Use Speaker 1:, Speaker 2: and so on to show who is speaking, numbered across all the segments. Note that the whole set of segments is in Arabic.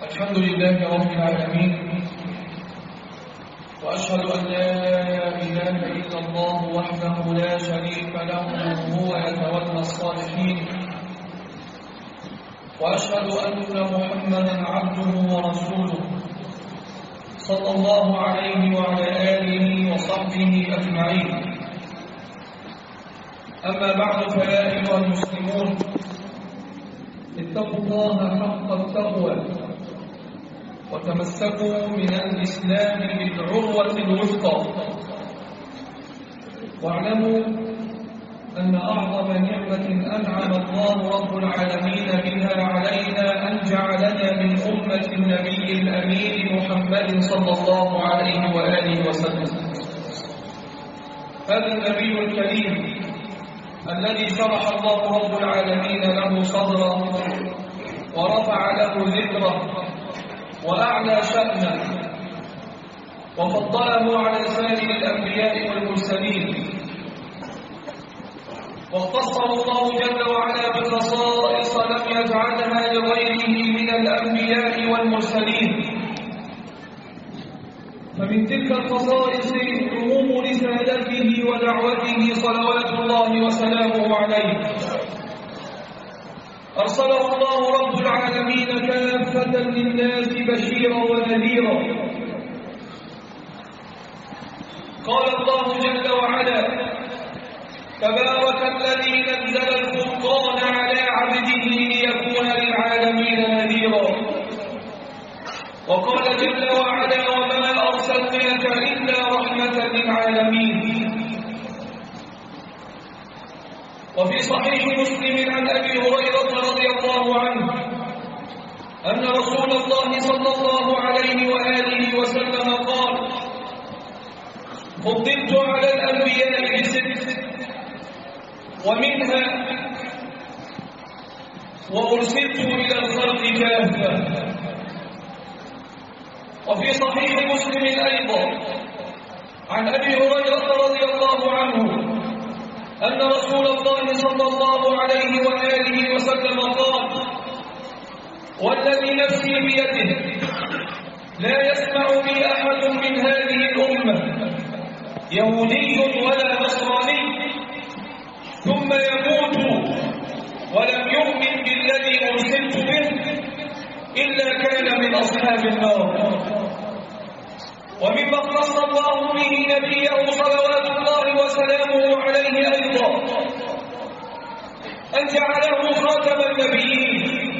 Speaker 1: الحمد لله رب العالمين، وأشهد أن لا إله إلا الله وحده لا شريك له هو يتولى الصالحين، وأشهد أن محمدا عبده ورسوله صلى الله عليه وعلى آله وصحبه أجمعين. أما بعد، فيا أيها المسلمون، اتقوا الله حق التقوى وتمسكوا من الإسلام بالعروة الوثقى، واعلموا أن أعظم نعمة أنعم الله رب العالمين بها علينا أن جعلنا من أمة النبي الأمين محمد صلى الله عليه وآله وسلم. هذا النبي الكريم الذي شرح الله رب العالمين له صدره ورفع له ذكره وأعلى شأنه وفضله على سائر الأنبياء والمرسلين، واختصه الله جل وعلا بخصائص لم يجعلها لغيره من الأنبياء والمرسلين. فمن تلك الخصائص عموم رسالته ودعوته صلوات الله وسلامه عليه. أرسله الله رب العالمين كافة للناس بشيرا ونذيرا. قال الله جل وعلا: تبارك الذي نزل الفرقان على عبده ليكون للعالمين نذيرا. وقال جل وعلا: وما أرسلناك إلا رحمة للعالمين. وفي صحيح مسلم عن أبي هريرة رضي الله عنه أن رسول الله صلى الله عليه وآله وسلم قال: فضلت على الأنبياء بست، ومنها وأرسلت إلى الخلق كافة. وفي صحيح مسلم أيضا عن أبي هريرة رضي الله عنه أن رسول الله صلى الله عليه وآله وسلم قال: والذي نفسي بيده لا يسمع بي أحد من هذه الأمة يهودي ولا نصراني ثم يموت ولم يؤمن بالذي أرسلت به إلا كان من أصحاب النار. ومما اختص الله به نبيه صلوات الله وسلامه عليه أيضا أن جعله خاتم النبيين،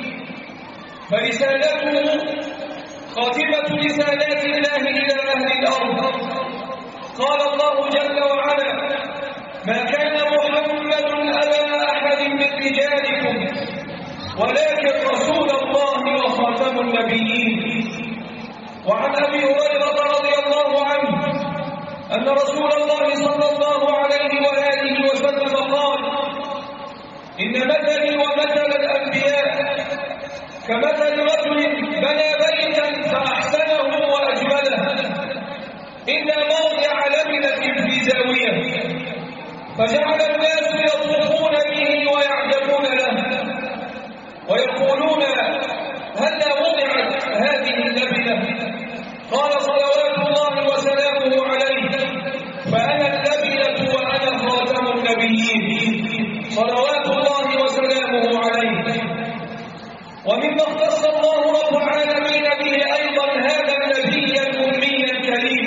Speaker 1: فرسالته خاتمة رسالات الله إلى أهل الأرض. قال الله جل وعلا: ما كان محمد أبا أحد من رجالكم ولكن رسول الله وخاتم النبيين. وعن أبي هريرة رضي الله عنه أن رسول الله صلى الله عليه وآله وسلم قال: إن مثلي ومثل الأنبياء كمثل رجل بنى بيتا فأحسنه وأجمله إلا موضع لبنة في زاوية، فجعل الناس يطوفون به ويعجبون له ويقولون: هلا وضعت هذه اللبنة؟ قال صلوات الله وسلامه عليه: فأنا اللبنة وأنا خاتم النبيين صلوات الله وسلامه عليه. ومما اختص الله رب العالمين به أيضا هذا النبي الأمي الكريم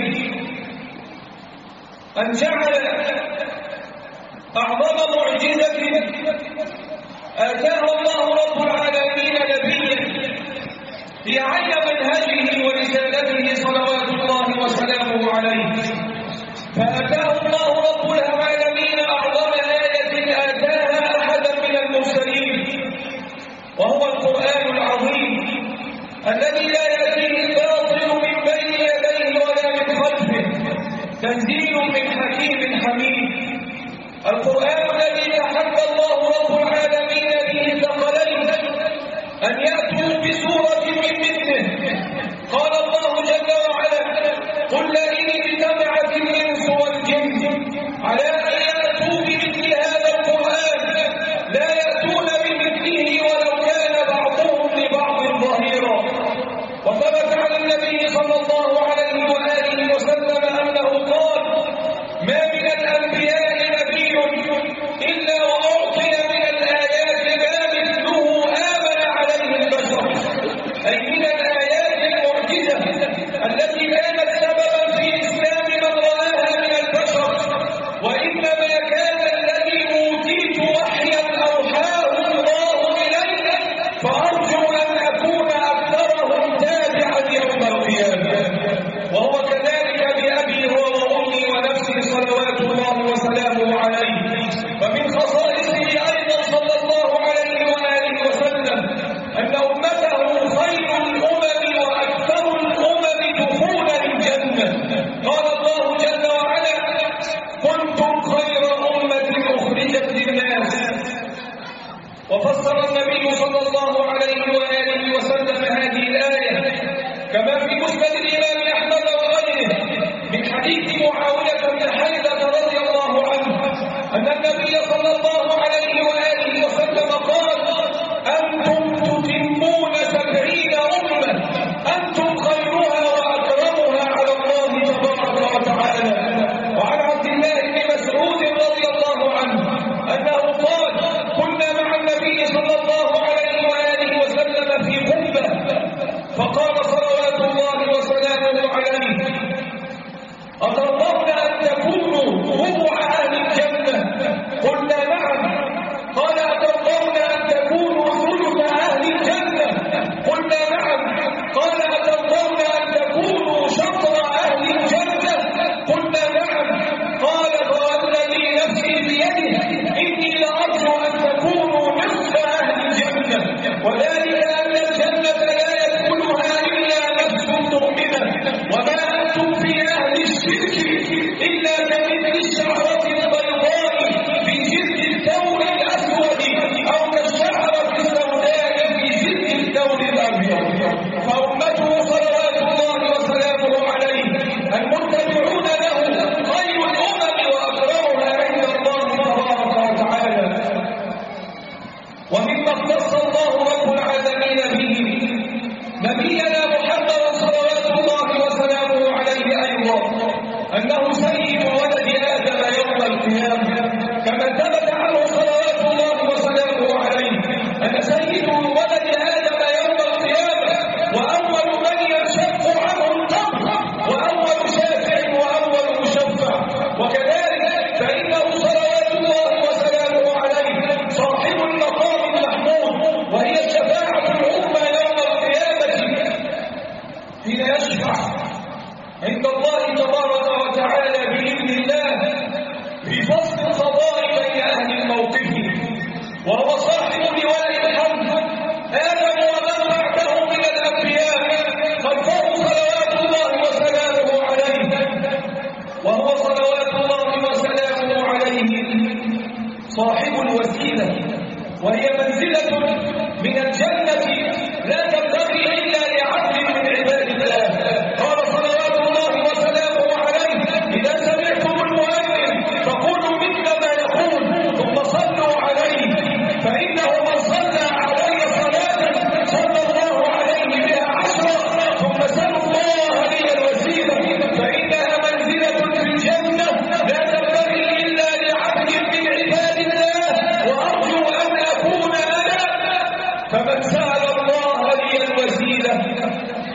Speaker 1: أن جعل أعظم معجزة آتاها الله رب العالمين نبيا ليعلم منهجه ورسالته صلوات الله وسلامه عليه. فآتاه الله رب العالمين أعظم آية آتاها أحدا من المرسلين، وهو القرآن العظيم الذي لا يأتيه الباطل من بين يديه ولا من خلفه، تنزيل من حكيم حميد. القرآن الذي تحدى الله رب العالمين به ثقلين أن يأتوا بسورة من مثله. قال الله جل وعلا: قل لئن اجتمعت الإنس والجن على أن يأتوا بمثل هذا القرآن لا يأتون بمثله ولو كان بعضهم لبعض ظهيرا.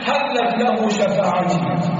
Speaker 1: حلت له شفاعتي.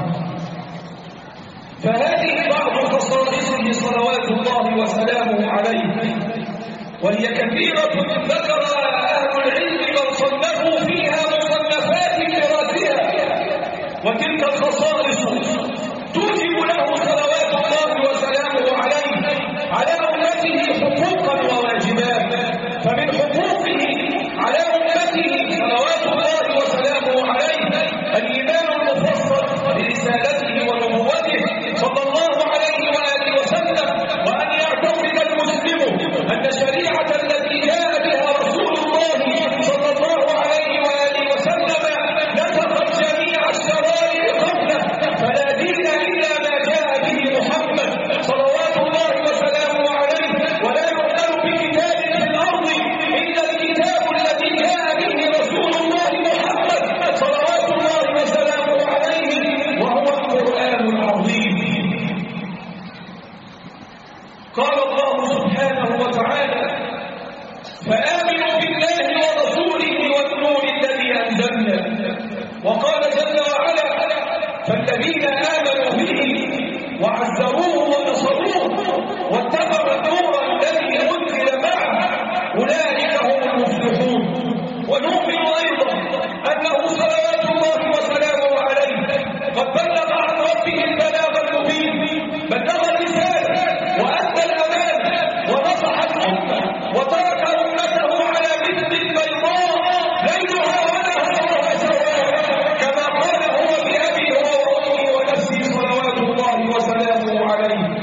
Speaker 1: فهذه بعض خصائصه صلوات الله وسلامه عليه، وهي كثيرة ذكرها أهل العلم بل صنفوا فيها مصنفات لذاتها، وتلك الخصائص توجب له صلوات الله وسلامه عليه على أمته حقوقا وواجبات. فمن حقوقه على أمته صلوات الله وسلامه عليه الإيمان المفصل برسالته ونبوته صلى الله عليه وآله وسلم، وأن يعتقد المسلم أن شريعة التي جاء بها رسول الله صلى الله عليه وآله وسلم نسخت جميع الشرائع قبله، فلا دين إلا ما جاء به محمد صلوات الله وسلامه عليه، ولا يؤمن بكتاب في الأرض إلا الكتاب الذي جاء به رسول الله محمد صلوات الله وسلامه عليه، وهو القرآن العظيم. قال الله سبحانه وتعالى: فآمنوا بالله ورسوله والنور الذي أنزلنا. وقال جل وعلا: فالذين آمنوا به وعزروه ونصروه واتبعوا النور الذي أنزل معه أولئك هم المفلحون. ونؤمن أيضا أنه صلوات الله وسلامه عليه قد بلغ عن ربه البلاغ المبين، بلغ الرسالة وأدى الأمانة ونصح الأمة وترك أمته على مثل البيضاء ليلها ونهارها سواء، كما قال هو بأبي وأمي ونفسي صلوات الله وسلامه عليه.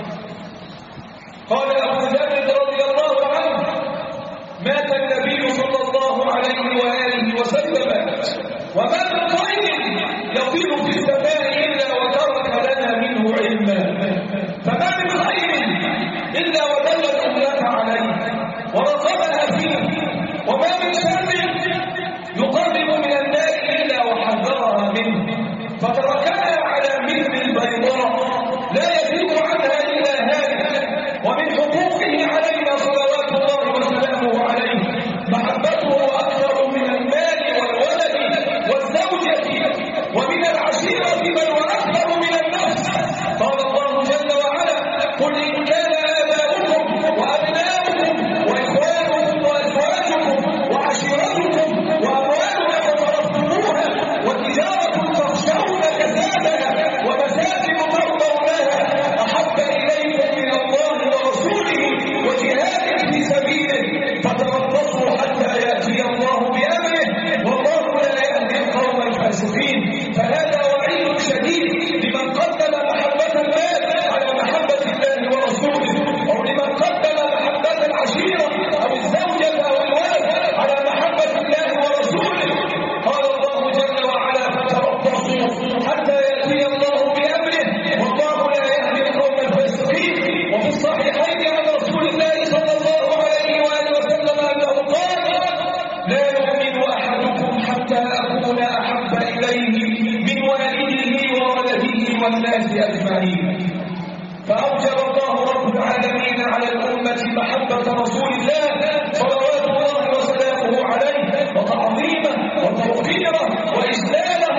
Speaker 1: قال أبو ذر رضي الله عنه: مات النبي صلى الله عليه وآله وسلم وما من طير يطير في السماء إلا وترك لنا منه علما، فما من خير إلا ودل الأمة عليه ورغبنا فيه، وما من شر يقرب من النار إلا وحذرها منه، فتركنا على مثل البيضاء لا يزيد عنها إلا هالك. ومن حقوقه علينا صلوات الله وسلامه عليه محبته أكثر من المال والولد والزوجة ومن العشيرة بل وأكثر من النفس. قال الله جل وعلا: قل إن كان آباؤكم وأبناؤكم وإخوانكم وأزواجكم وعشيرتكم وأموال اقترفتموها وتجارة تخشون كسادها ومساكن ترضونها أحب إليكم من الله ورسوله وجهاد في سبيله فتربصوا حتى يأتي الله بأمره والله لا يهدي القوم الفاسقين. فهذا وعيد شديد لمن قدم محبة المال على محبة الله ورسوله، أو لمن قدم محبة العشيرة أو الزوجة أو الولد على محبة الله ورسوله. قال الله جل وعلا: فتربصوا حتى يأتي الله بأمره والله لا يهدي القوم الفاسقين. وفي الصحيحين عن رسول الله صلى الله عليه وآله وسلم أنه قال: لا يؤمن أحدكم حتى أكون أحب إليه من والده وولده والناس أجمعين. فأوجب الله رب العالمين على الأمة محبة رسول الله صلوات الله وسلامه عليه وتعظيمه وتوقيره وإجلاله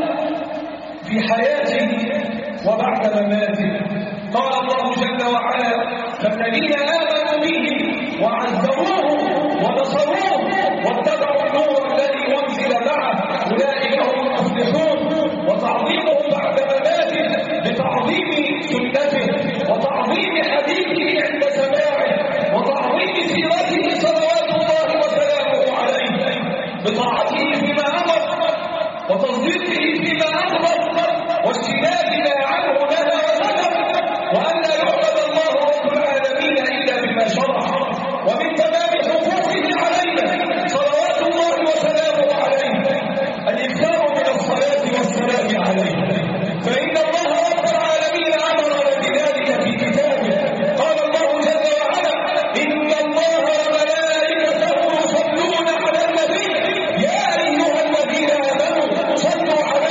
Speaker 1: في حياته وبعد مماته. قال الله جل وعلا: فالذين آمنوا به وعزروه ونصروه واتبعوا النور الذي أنزل معه أولئك هم المفلحون. وتعظيمه بعد مماته بتعظيم سنته وتعظيم حديثه عند سماعه وتعظيم سيرته صلوات الله وسلامه عليه بطاعته فيما أمر وتصديقه فيما أخبر واجتناب ما عنه نهى وزجر، وأن لا يعبد الله رب العالمين إلا بما شرع. ومن تمام حقوقه علينا صلوات الله وسلامه عليه الإكثار من الصلاة والسلام عليه، فإن الله رب العالمين أمرنا بذلك في كتابه. قال الله جل وعلا: إن الله وملائكته يصلون على النبي يا أيها الذين آمنوا صلوا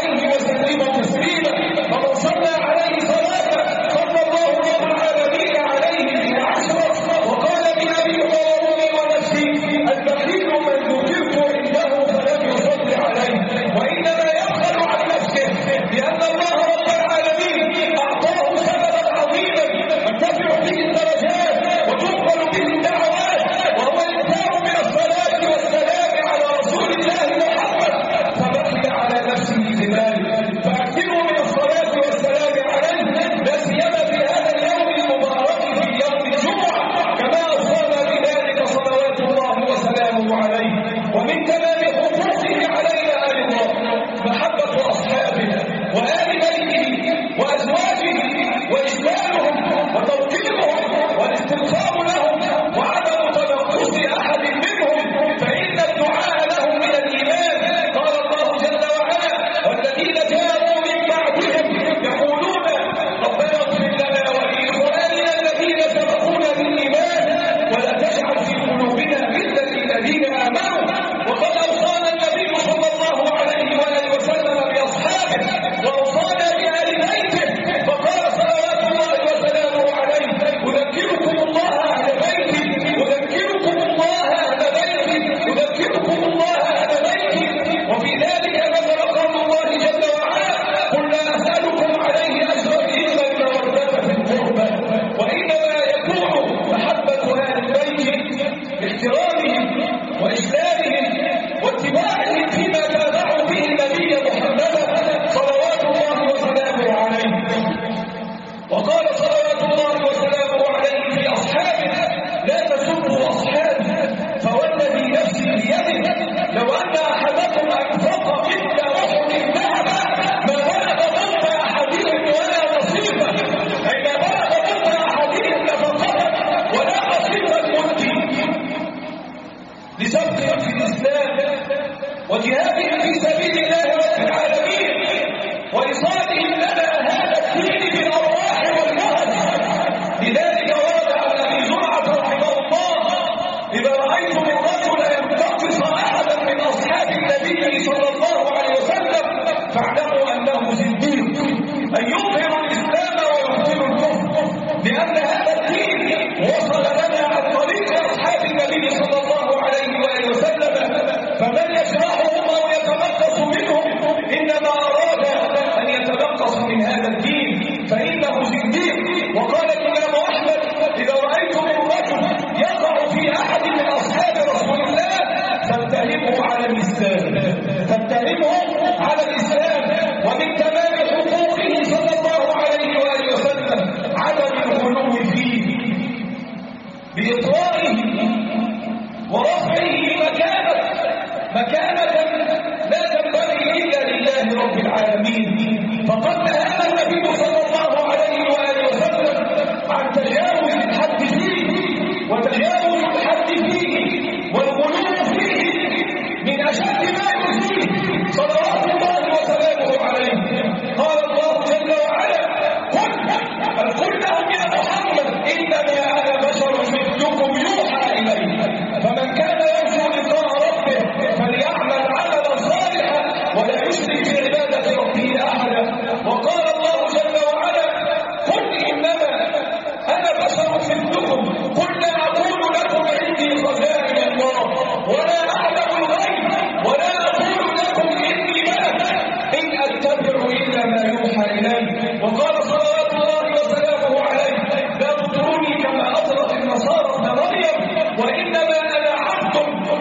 Speaker 1: وجهادهم في سبيل الله رب العالمين وإيصالهم لنا هذا الدين بالأرواح والمهد. لذلك ورد عن أبي زرعة رحمه الله: إذا رأيتم الرجل ينتقص أحدا من أصحاب النبي صلى الله عليه وسلم فاعلموا أنه زنديق، أن يظهر الإسلام ويبطل الكفر، لأن هذا الدين وصل لنا عن طريق أصحاب النبي صلى الله عليه وآله وسلم، فمن يشرحهم أو يتنقص منهم إنما أراد أن يتنقص من هذا الدين فإنه زنديق. وقال الإمام أحمد: إذا رأيتم الرجل يقع في أحد من أصحاب رسول الله فاتهموا على الإسلام، فاتهموا على الإسلام. ومن تمام حقوقه صلى الله عليه وآله وسلم عدم الغلو فيه بإطرائه ورفعه مكانة لا تنبغي إلا لله رب العالمين. فقد نهى النبي صلى الله عليه وآله وسلم عن تجاوز الحد فيه، وتجاوز الحد فيه والغلو فيه من أشد ما يؤذيه صلوات الله وسلامه عليه. قال الله جل وعلا: قل لهم يا محمد إنما أنا بشر مثلكم يوحى إلي، فمن كان يرجو لقاء ربه فليعمل عملا صالحا ولا يشرك بعبادة ربه أحدا. وقال الله جل وعلا: قل إنما أنا بشر مثلكم قل لا أقول لكم عندي خزائن الله ولا أعلم الغيب ولا أقول لكم إني ملك إن أتبع إلا ما يوحى إلي. وقال صلوات الله وسلامه عليه: لا تطروني كما أطرت النصارى ابن مريم وإنما أنا عبد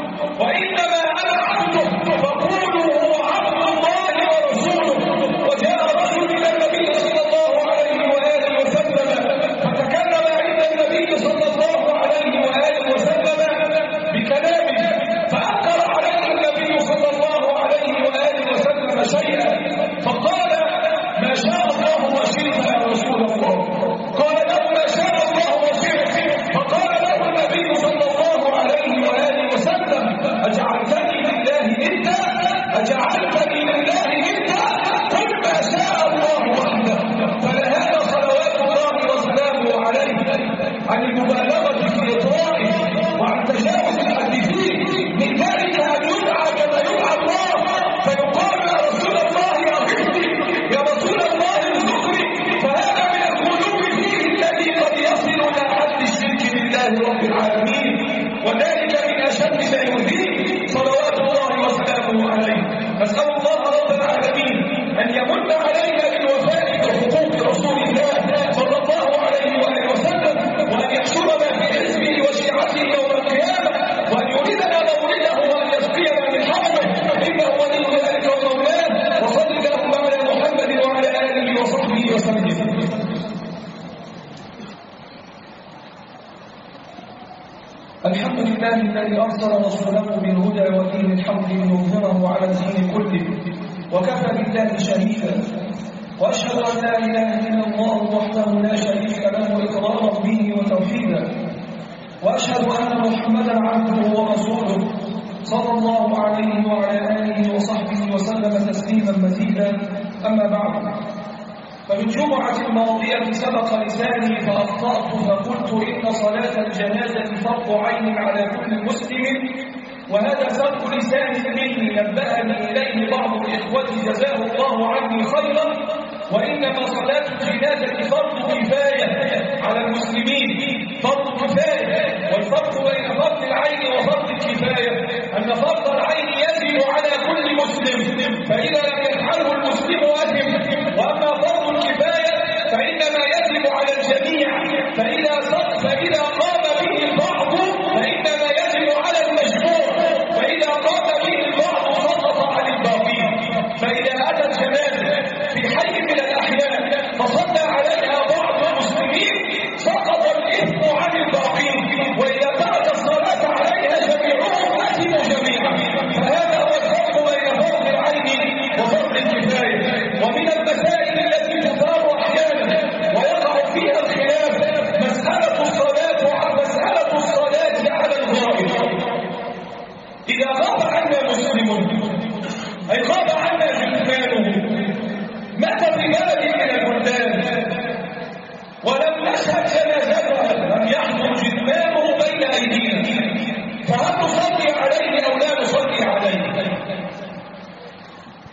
Speaker 1: فقولوا هو عبد الله ورسوله. وجاء رجل إلى النبي صلى الله عليه وآله وسلم فتكلم عند النبي صلى الله عليه وآله وسلم بكلامه فأنكر عليه النبي صلى الله عليه وآله وسلم شيئا فقال: ما شاء الله وشئت يا رسول الله. قال له: ما شاء الله وشئت. فقال له النبي صلى الله عليه وآله وسلم: أجعلتني لله ندا؟ أجعلتني لله ندا؟ قل ما شاء الله وحده. فنهانا صلوات الله وسلامه عليه عن المبالغة في إطرائه وعن تجاوز الحد فيه، من ذلك أن يدعى كما يدعى الله فيقال: يا رسول الله أغثني، يا رسول الله ارزقني. فهذا من الغلو فيه الذي قد يصل إلى حد الشرك بالله رب العالمين، وذلك من أشد ما يؤذيه صلوات الله وسلامه عليه. نسأل الله رب العالمين أن يمن علينا بالوفاء بحقوق رسول الله صلى الله عليه وآله وسلم، وأن يحشرنا في حزبه وشيعته يوم القيامة، وأن يريدنا مولده وأن يسقينا من حوضه، إنه ولي ذلك ومولاه. وصل اللهم على محمد وعلى آله وصحبه وسلم. الحمد لله الذي أرسل رسوله بالهدى ودين الحق ليظهره على الدين كله، وكفى بالله شهيدا. وأشهد أن لا إله إلا الله وحده لا شريك له إقرارا به وتوحيدا، وأشهد أن محمدا عبده ورسوله صلى الله عليه وعلى آله وصحبه وسلم تسليما مزيدا. أما بعد، ففي الجمعة الماضية سبق لساني فأخطأت فقلت إن صلاة الجنازة فرض عين على كل مسلم، وهذا فرض لسان مني نبهني إليه بعض الإخوة جزاه الله عني خيرا. وإنما صلاة الجنازة فرض كفاية على المسلمين، فرض كفاية. والفرق بين فرض العين وفرض الكفاية أن فرض العين يجب على كل مسلم، فإذا لم يفعله المسلم أثم. وأما فرض الكفاية فإنما يجب على الجميع، فإذا قام به البعض فإنما يجب على المجموع، فإذا قام به البعض سقط عن الباقين. فإذا أتت جنازة في حي من الأحياء فصلى عليها بعض المسلمين سقط الإثم عن الباقين، وإذا ترك الصلاة عليها جميعهم أثموا جميعا. فهذا هو الفرق بين فرض العين وفرض الكفاية. ومن المسائل التي تثار أحيانا ويقع فيها الخلاف مسألة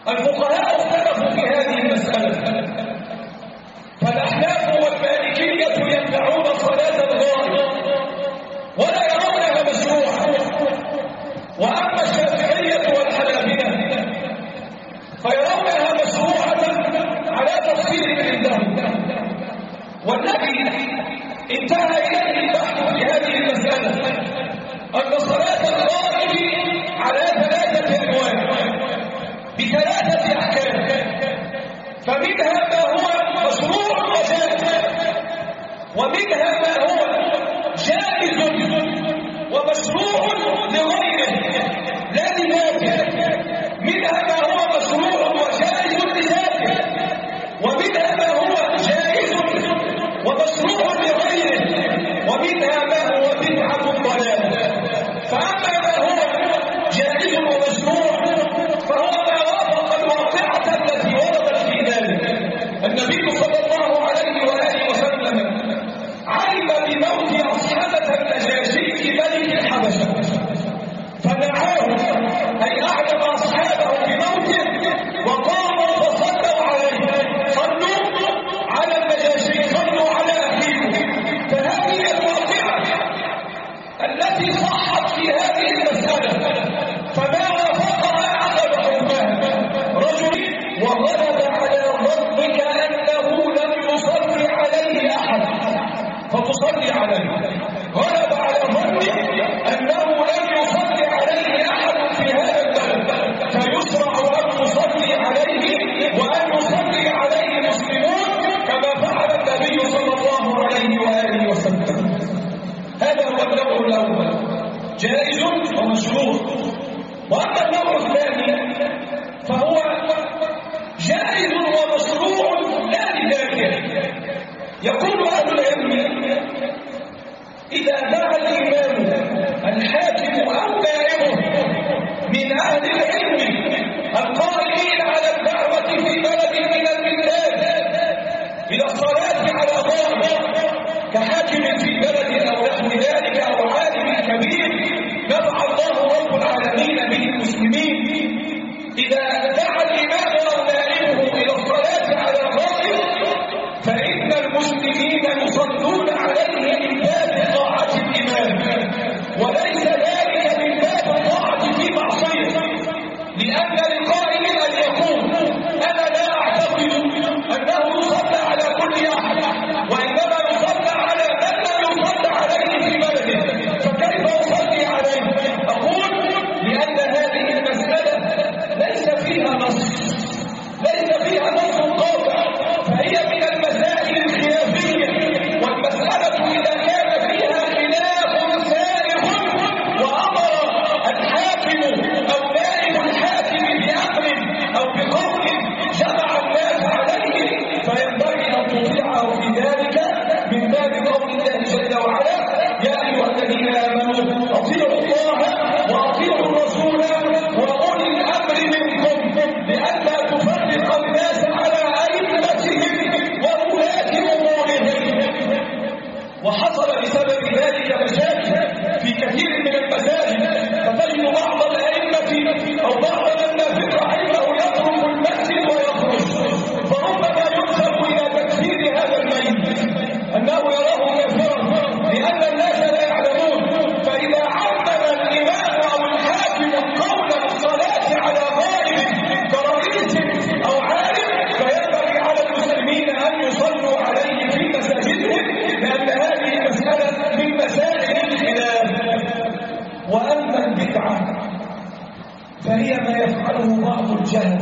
Speaker 1: الفقهاء اختلفوا في هذه المسألة، فالأحناف والمالكية يمنعون صلاة الغائب ولا يرونها مشروعة، وأما الشافعية والحنابلة فيرونها مشروعة على تفصيل عندهم. والذي انتهى إليه البحث في هذه المسألة أن صلاة الغائب على 3 أنواع ب3 أحكام، فمنها ما هو مشروع وجائز، ومنها ما هو جائز ومشروع لغيره لا لذاته، منها ما هو مشروع وجائز لذاته، ومنها ما هو جائز ومشروع لغيره، ومنها ما هو بدعة ضلالة. فأما ما هو جائز ومشروع فهو ما وافق الواقعة التي وردت في ذلك. النبي صلى الله عليه وآله وسلم علم بموت أصحابة النجاشي ملك الحبشة فدعاهم، أي أعلم أصحابه بموته، وقاموا فصلوا عليه، صلوا على النجاشي، صلوا على أخيكم. فهذه الواقعة التي صحت في هذه المسألة، فما وافقها أحد حكمها رجل وغلب على ظنك أنه لم يصلي عليه أحد فتصلي عليه، غلب على ظنك أنه لم يصلي عليه أحد في هذا البلد، فيشرع أن تصلي عليه وأن يصلي عليه مسلمون كما فعل النبي صلى الله عليه وآله وسلم. هذا هو النوع الأول، جائز ومشروع. وأما النوع الثاني فهو جائز ومشروع لا لذاته. يقول أهل العلم إذا دعا الإمام الحاكم أو نائبه من أهل العلم القائمين على الدعوة في بلد من البلاد إلى الصلاة على غائب كحاكم في بلد أو نحو ذلك أو عالم كبير نفع الله رب العالمين به المسلمين، إذا دعا الإمام أو نائبه إلى الصلاة على غائب فإن المسلمين يصلون عليه من باب طاعة الإمام، وليس ذلك من باب طاعة في معصية، لأن لقائل أن يقول أنا لا أعتقد أنه يصلى على كل أحد، وإنما يصلى على من لا يصلى عليه في بلده، فكيف أصلي عليه؟ أقول لأن هذه المسألة ليس فيها نص، ليس فيها نص قاطع، فهي من المسائل الخلافية. والمسألة إذا كان فيها خلاف سائغ وأمر الحاكم أو نائب الحاكم بأمر أو بقول جمع الناس عليه فينبغي أن تطيعه في ذلك من باب قول الله جل وعلا يا أيها الذين آمنوا أطيعوا الله وأطيعوا الرسول وأولي الأمر منكم لئلا تفرق الناس على أئمتهم وولاة أمورهم. وحصل بسبب ذلك مشاكل في كثير من المساجد، فتجد بعض الأئمة أو بعض من لا فقه عنده يترك المسجد ويخرج، فربما ينسب إلى تكفير هذا الميت أنه يراه كافرا لأن الناس لا يعلمون. فإذا عمم الإمام أو الحاكم قول الصلاة على غائب كرئيس أو عالم فينبغي على المسلمين أن يصلوا عليه في مساجدهم، لأن هذه مسألة من مسائل الخلاف. وأما البدعة فهي ما يفعله بعض الجهل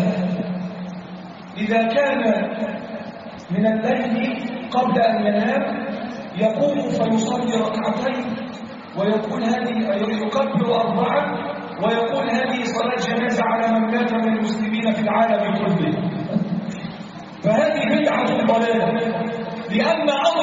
Speaker 1: إذا كان من الليل قبل أن ينام يقوم فيصلي ركعتين ويقول هذه يكبر 4 ويقول هذه صلاة جنازة على من مات من المسلمين في العالم كله. فهذه بدعة ضلالة، لأن